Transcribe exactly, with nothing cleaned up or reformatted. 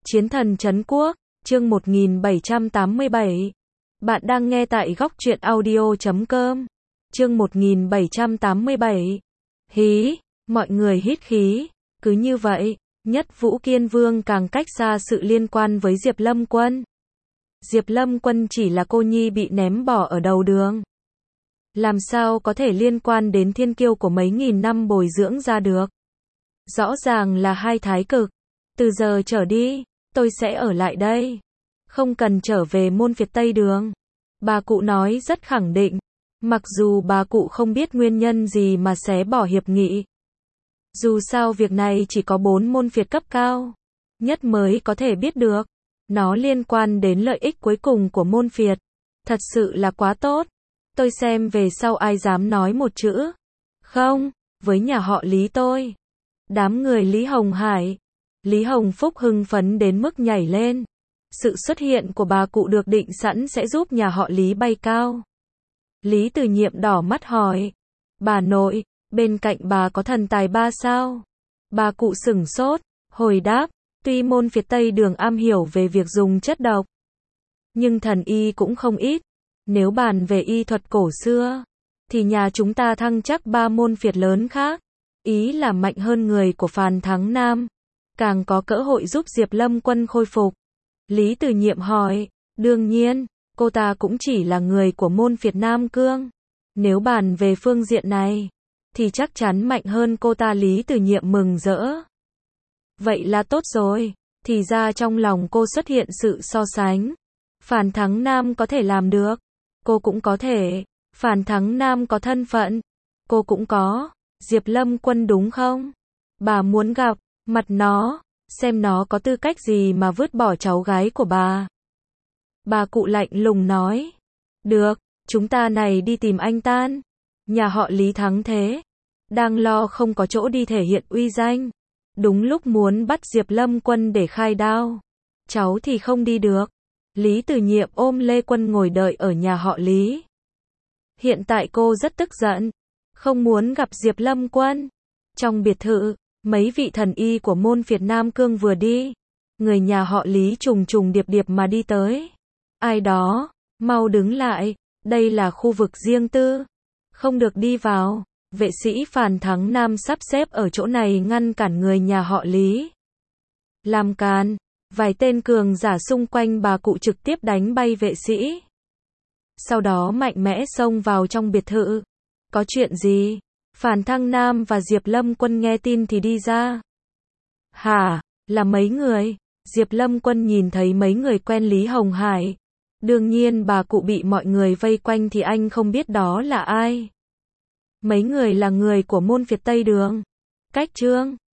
Chiến thần trấn quốc, chương một nghìn bảy trăm tám mươi bảy. Bạn đang nghe tại góc truyện audio chấm com. Chương một nghìn bảy trăm tám mươi bảy. Hí, mọi người hít khí. Cứ như vậy, Nhất Vũ Kiên Vương càng cách xa sự liên quan với Diệp Lâm Quân. Diệp Lâm Quân chỉ là cô nhi bị ném bỏ ở đầu đường. Làm sao có thể liên quan đến thiên kiêu của mấy nghìn năm bồi dưỡng ra được? Rõ ràng là hai thái cực. Từ giờ trở đi, tôi sẽ ở lại đây. Không cần trở về môn phiệt Tây Đường. Bà cụ nói rất khẳng định. Mặc dù bà cụ không biết nguyên nhân gì mà xé bỏ hiệp nghị. Dù sao việc này chỉ có bốn môn phiệt cấp cao nhất mới có thể biết được. Nó liên quan đến lợi ích cuối cùng của môn phiệt. Thật sự là quá tốt. Tôi xem về sau ai dám nói một chữ không với nhà họ Lý tôi. Đám người Lý Hồng Hải, Lý Hồng Phúc hưng phấn đến mức nhảy lên. Sự xuất hiện của bà cụ được định sẵn sẽ giúp nhà họ Lý bay cao. Lý Từ Nhiệm đỏ mắt hỏi, bà nội, bên cạnh bà có thần tài ba sao? Bà cụ sửng sốt, hồi đáp, tuy môn phiệt Tây Đường am hiểu về việc dùng chất độc, nhưng thần y cũng không ít. Nếu bàn về y thuật cổ xưa, thì nhà chúng ta thăng chắc ba môn phiệt lớn khác. Ý là mạnh hơn người của Phàn Thắng Nam, càng có cơ hội giúp Diệp Lâm Quân khôi phục. Lý Từ Nhiệm hỏi, đương nhiên, cô ta cũng chỉ là người của môn phiệt Nam Cương. Nếu bàn về phương diện này, thì chắc chắn mạnh hơn cô ta. Lý Từ Nhiệm mừng rỡ. Vậy là tốt rồi, thì ra trong lòng cô xuất hiện sự so sánh. Phàn Thắng Nam có thể làm được, cô cũng có thể. Phàn Thắng Nam có thân phận, cô cũng có. Diệp Lâm Quân đúng không? Bà muốn gặp mặt nó, xem nó có tư cách gì mà vứt bỏ cháu gái của bà. Bà cụ lạnh lùng nói. Được, chúng ta này đi tìm anh Tan. Nhà họ Lý thắng thế, đang lo không có chỗ đi thể hiện uy danh. Đúng lúc muốn bắt Diệp Lâm Quân để khai đao. Cháu thì không đi được. Lý Từ Nhiệm ôm Lê Quân ngồi đợi ở nhà họ Lý. Hiện tại cô rất tức giận, không muốn gặp Diệp Lâm Quân. Trong biệt thự, mấy vị thần y của môn phiệt Nam Cương vừa đi. Người nhà họ Lý trùng trùng điệp điệp mà đi tới. Ai đó, mau đứng lại, đây là khu vực riêng tư. Không được đi vào. Vệ sĩ Phàn Thắng Nam sắp xếp ở chỗ này ngăn cản người nhà họ Lý. Làm càn, vài tên cường giả xung quanh bà cụ trực tiếp đánh bay vệ sĩ. Sau đó mạnh mẽ xông vào trong biệt thự. Có chuyện gì? Phàn Thăng Nam và Diệp Lâm Quân nghe tin thì đi ra. Hả, là mấy người? Diệp Lâm Quân nhìn thấy mấy người quen Lý Hồng Hải. Đương nhiên bà cụ bị mọi người vây quanh thì anh không biết đó là ai. Mấy người là người của môn phiệt Tây Đường. Cách Trương,